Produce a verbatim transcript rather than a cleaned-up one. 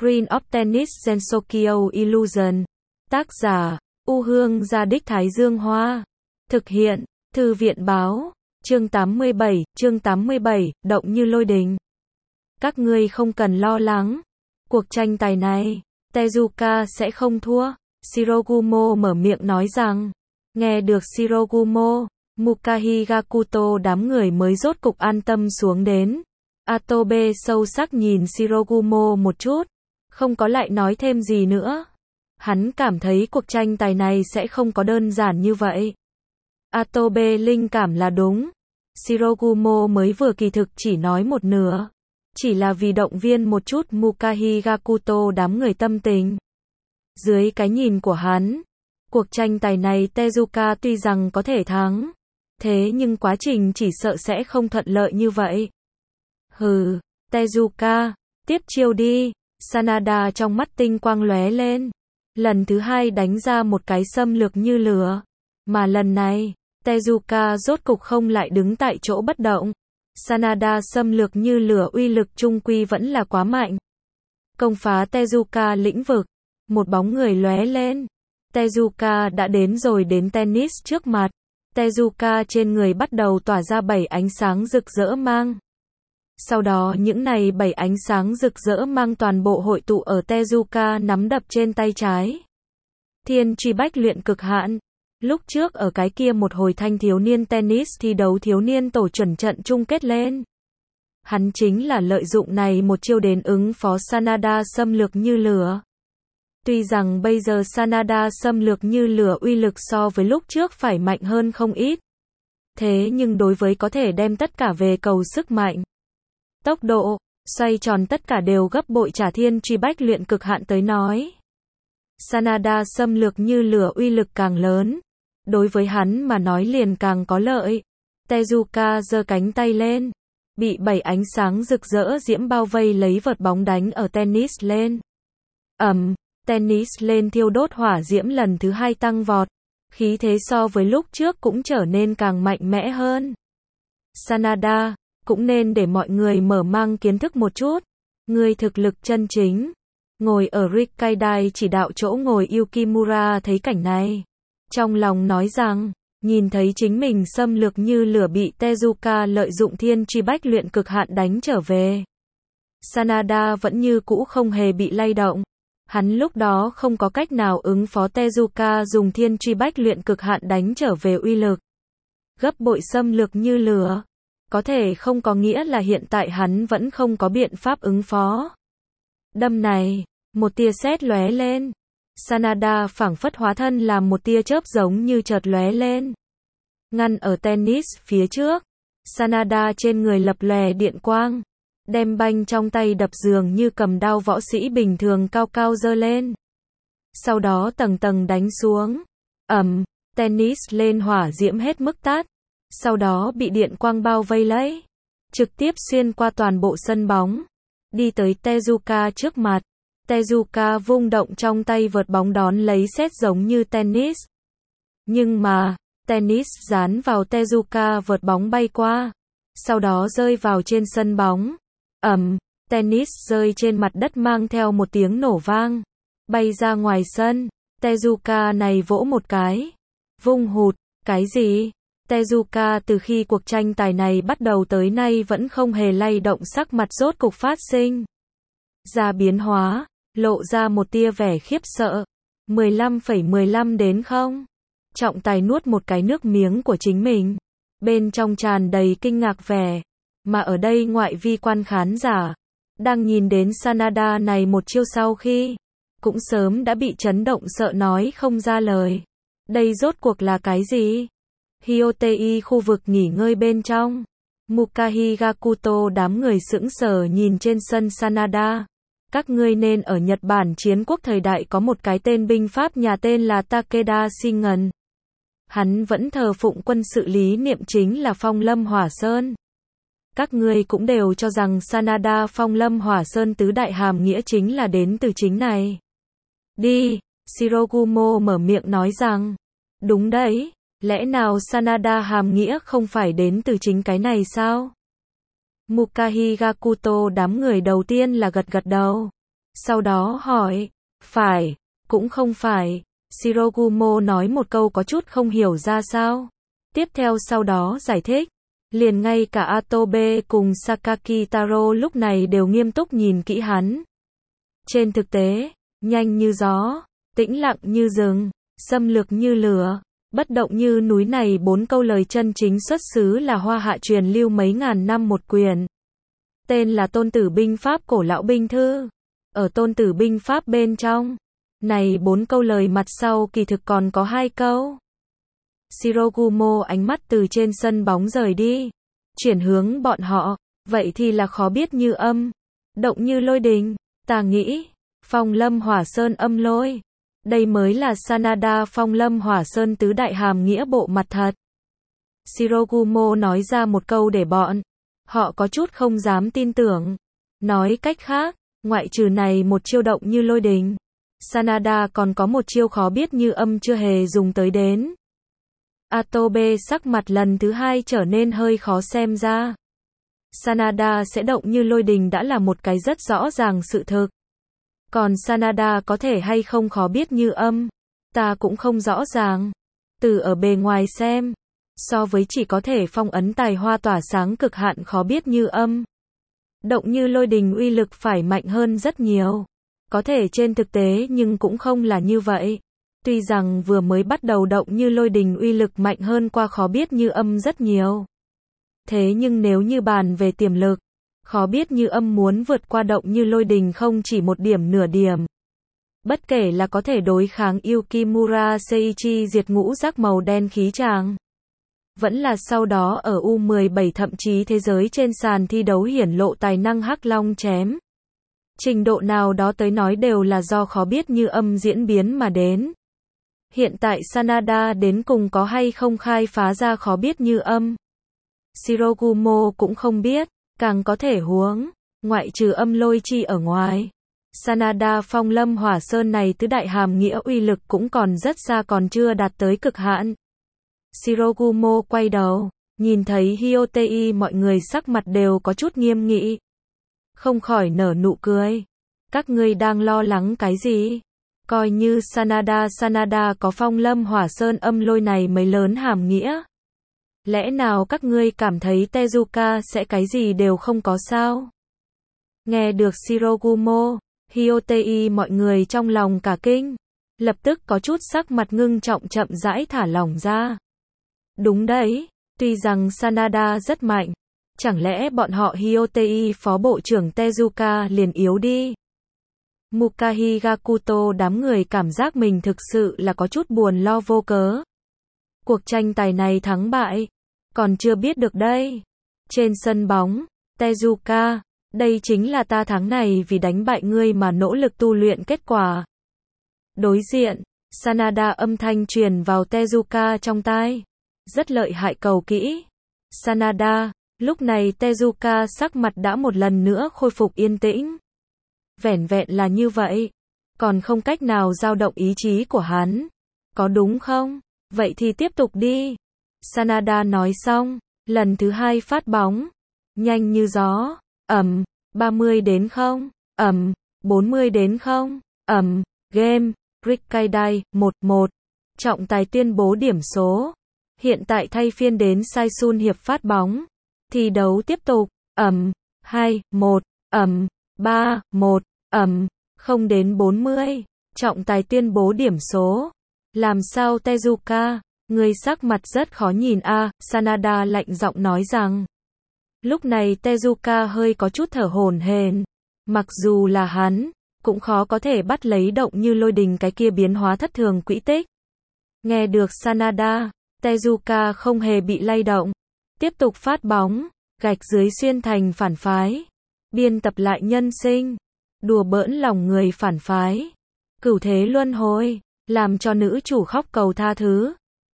Screen of Tennis Gensokyo Illusion. Tác giả, U Hương Gia Đích Thái Dương Hoa. Thực hiện, Thư viện Báo. Chương tám mươi bảy, chương tám mươi bảy, động như lôi đình. Các ngươi không cần lo lắng. Cuộc tranh tài này, Tezuka sẽ không thua. Shirogumo mở miệng nói rằng. Nghe được Shirogumo, Mukahi Gakuto đám người mới rốt cục an tâm xuống đến. Atobe sâu sắc nhìn Shirogumo một chút, không có lại nói thêm gì nữa. Hắn cảm thấy cuộc tranh tài này sẽ không có đơn giản như vậy. Atobe linh cảm là đúng. Shirogumo mới vừa kỳ thực chỉ nói một nửa. Chỉ là vì động viên một chút Mukahi Gakuto đám người tâm tình. Dưới cái nhìn của hắn, cuộc tranh tài này Tezuka tuy rằng có thể thắng, thế nhưng quá trình chỉ sợ sẽ không thuận lợi như vậy. Hừ, Tezuka, tiếp chiêu đi. Sanada trong mắt tinh quang lóe lên. Lần thứ hai đánh ra một cái xâm lược như lửa. Mà lần này, Tezuka rốt cục không lại đứng tại chỗ bất động. Sanada xâm lược như lửa uy lực trung quy vẫn là quá mạnh. Công phá Tezuka lĩnh vực. Một bóng người lóe lên. Tezuka đã đến rồi đến tennis trước mặt. Tezuka trên người bắt đầu tỏa ra bảy ánh sáng rực rỡ mang. Sau đó những này bảy ánh sáng rực rỡ mang toàn bộ hội tụ ở Tezuka nắm đập trên tay trái. Thiên truy bách luyện cực hạn. Lúc trước ở cái kia một hồi thanh thiếu niên tennis thi đấu thiếu niên tổ chuẩn trận chung kết lên. Hắn chính là lợi dụng này một chiêu đến ứng phó Sanada xâm lược như lửa. Tuy rằng bây giờ Sanada xâm lược như lửa uy lực so với lúc trước phải mạnh hơn không ít. Thế nhưng đối với có thể đem tất cả về cầu sức mạnh, tốc độ, xoay tròn tất cả đều gấp bội trả thiên truy bách luyện cực hạn tới nói. Sanada xâm lược như lửa uy lực càng lớn. Đối với hắn mà nói liền càng có lợi. Tezuka giơ cánh tay lên. Bị bảy ánh sáng rực rỡ diễm bao vây lấy vợt bóng đánh ở tennis lên. Ầm, tennis lên thiêu đốt hỏa diễm lần thứ hai tăng vọt. Khí thế so với lúc trước cũng trở nên càng mạnh mẽ hơn. Sanada, cũng nên để mọi người mở mang kiến thức một chút. Người thực lực chân chính. Ngồi ở Rikkaidai chỉ đạo chỗ ngồi Yukimura thấy cảnh này. Trong lòng nói rằng, nhìn thấy chính mình xâm lược như lửa bị Tezuka lợi dụng thiên truy bách luyện cực hạn đánh trở về. Sanada vẫn như cũ không hề bị lay động. Hắn lúc đó không có cách nào ứng phó Tezuka dùng thiên truy bách luyện cực hạn đánh trở về uy lực. Gấp bội xâm lược như lửa. Có thể không có nghĩa là hiện tại hắn vẫn không có biện pháp ứng phó. Đâm này, một tia sét lóe lên. Sanada phảng phất hóa thân làm một tia chớp giống như chợt lóe lên. Ngăn ở tennis phía trước. Sanada trên người lập lòe điện quang. Đem banh trong tay đập dường như cầm đao võ sĩ bình thường cao cao giơ lên. Sau đó tầng tầng đánh xuống. Ầm, tennis lên hỏa diễm hết mức tát. Sau đó bị điện quang bao vây lấy. Trực tiếp xuyên qua toàn bộ sân bóng. Đi tới Tezuka trước mặt. Tezuka vung động trong tay vợt bóng đón lấy sét giống như tennis. Nhưng mà, tennis dán vào Tezuka vợt bóng bay qua. Sau đó rơi vào trên sân bóng. Ầm, tennis rơi trên mặt đất mang theo một tiếng nổ vang. Bay ra ngoài sân. Tezuka này vỗ một cái. Vung hụt, cái gì? Tezuka từ khi cuộc tranh tài này bắt đầu tới nay vẫn không hề lay động sắc mặt rốt cục phát sinh. Ra biến hóa, lộ ra một tia vẻ khiếp sợ. mười lăm phẩy mười lăm đến không? Trọng tài nuốt một cái nước miếng của chính mình. Bên trong tràn đầy kinh ngạc vẻ. Mà ở đây ngoại vi quan khán giả, đang nhìn đến Sanada này một chiêu sau khi, cũng sớm đã bị chấn động sợ nói không ra lời. Đây rốt cuộc là cái gì? Hyotei khu vực nghỉ ngơi bên trong. Mukahi Gakuto đám người sững sờ nhìn trên sân Sanada. Các ngươi nên ở Nhật Bản chiến quốc thời đại có một cái tên binh pháp nhà tên là Takeda Shingen. Hắn vẫn thờ phụng quân sự lý niệm chính là Phong Lâm Hỏa Sơn. Các ngươi cũng đều cho rằng Sanada Phong Lâm Hỏa Sơn tứ đại hàm nghĩa chính là đến từ chính này. Đi, Shirogumo mở miệng nói rằng. Đúng đấy. Lẽ nào Sanada hàm nghĩa không phải đến từ chính cái này sao? Mukahi Gakuto đám người đầu tiên là gật gật đầu. Sau đó hỏi, phải, cũng không phải. Shirogumo nói một câu có chút không hiểu ra sao. Tiếp theo sau đó giải thích. Liền ngay cả Atobe cùng Sakaki Taro lúc này đều nghiêm túc nhìn kỹ hắn. Trên thực tế, nhanh như gió, tĩnh lặng như rừng, xâm lược như lửa, bất động như núi này bốn câu lời chân chính xuất xứ là Hoa Hạ truyền lưu mấy ngàn năm một quyển. Tên là Tôn Tử Binh Pháp Cổ Lão Binh Thư. Ở Tôn Tử Binh Pháp bên trong, này bốn câu lời mặt sau kỳ thực còn có hai câu. Shirogumo ánh mắt từ trên sân bóng rời đi, chuyển hướng bọn họ, vậy thì là khó biết như âm, động như lôi đình, ta nghĩ, phong lâm hỏa sơn âm lôi. Đây mới là Sanada phong lâm hỏa sơn tứ đại hàm nghĩa bộ mặt thật. Shirogumo nói ra một câu để bọn họ có chút không dám tin tưởng. Nói cách khác, ngoại trừ này một chiêu động như lôi đình, Sanada còn có một chiêu khó biết như âm chưa hề dùng tới đến. Atobe sắc mặt lần thứ hai trở nên hơi khó xem ra. Sanada sẽ động như lôi đình đã là một cái rất rõ ràng sự thực. Còn Sanada có thể hay không khó biết như âm, ta cũng không rõ ràng. Từ ở bề ngoài xem, so với chỉ có thể phong ấn tài hoa tỏa sáng cực hạn khó biết như âm, động như lôi đình uy lực phải mạnh hơn rất nhiều. Có thể trên thực tế nhưng cũng không là như vậy. Tuy rằng vừa mới bắt đầu động như lôi đình uy lực mạnh hơn qua khó biết như âm rất nhiều. Thế nhưng nếu như bàn về tiềm lực, khó biết như âm muốn vượt qua động như lôi đình không chỉ một điểm nửa điểm. Bất kể là có thể đối kháng Yukimura Seiichi diệt ngũ giác màu đen khí tràng, vẫn là sau đó ở U mười bảy thậm chí thế giới trên sàn thi đấu hiển lộ tài năng hắc long chém. Trình độ nào đó tới nói đều là do khó biết như âm diễn biến mà đến. Hiện tại Sanada đến cùng có hay không khai phá ra khó biết như âm, Shirogumo cũng không biết, càng có thể huống, ngoại trừ âm lôi chi ở ngoài. Sanada phong lâm hỏa sơn này tứ đại hàm nghĩa uy lực cũng còn rất xa còn chưa đạt tới cực hạn. Shirogumo quay đầu, nhìn thấy Hyotei mọi người sắc mặt đều có chút nghiêm nghị. Không khỏi nở nụ cười. Các ngươi đang lo lắng cái gì? Coi như Sanada Sanada có phong lâm hỏa sơn âm lôi này mấy lớn hàm nghĩa. Lẽ nào các ngươi cảm thấy Tezuka sẽ cái gì đều không có sao? Nghe được Shirogumo, Hyotei mọi người trong lòng cả kinh, lập tức có chút sắc mặt ngưng trọng chậm rãi thả lỏng ra. Đúng đấy, tuy rằng Sanada rất mạnh, chẳng lẽ bọn họ Hyotei phó bộ trưởng Tezuka liền yếu đi? Mukahi Gakuto đám người cảm giác mình thực sự là có chút buồn lo vô cớ. Cuộc tranh tài này thắng bại, còn chưa biết được đây. Trên sân bóng, Tezuka, đây chính là ta tháng này vì đánh bại ngươi mà nỗ lực tu luyện kết quả. Đối diện, Sanada âm thanh truyền vào Tezuka trong tai. Rất lợi hại cầu kỹ. Sanada, lúc này Tezuka sắc mặt đã một lần nữa khôi phục yên tĩnh. Vẻn vẹn là như vậy, còn không cách nào dao động ý chí của hắn. Có đúng không? Vậy thì tiếp tục đi. Sanada nói xong, lần thứ hai phát bóng. Nhanh như gió, ầm, ba mươi đến không, ầm, bốn mươi đến không, ầm, game, Rikkaidai, một một. Trọng tài tuyên bố điểm số. Hiện tại thay phiên đến Saisun hiệp phát bóng. Thi đấu tiếp tục, ầm, hai, một, ầm, ba, một, ầm, không đến bốn mươi. Trọng tài tuyên bố điểm số. Làm sao Tezuka, người sắc mặt rất khó nhìn a, à, Sanada lạnh giọng nói rằng. Lúc này Tezuka hơi có chút thở hổn hển. Mặc dù là hắn, cũng khó có thể bắt lấy động như lôi đình cái kia biến hóa thất thường quỹ tích. Nghe được Sanada, Tezuka không hề bị lay động. Tiếp tục phát bóng, gạch dưới xuyên thành phản phái. Biên tập lại nhân sinh. Đùa bỡn lòng người phản phái. Cửu thế luân hồi, làm cho nữ chủ khóc cầu tha thứ.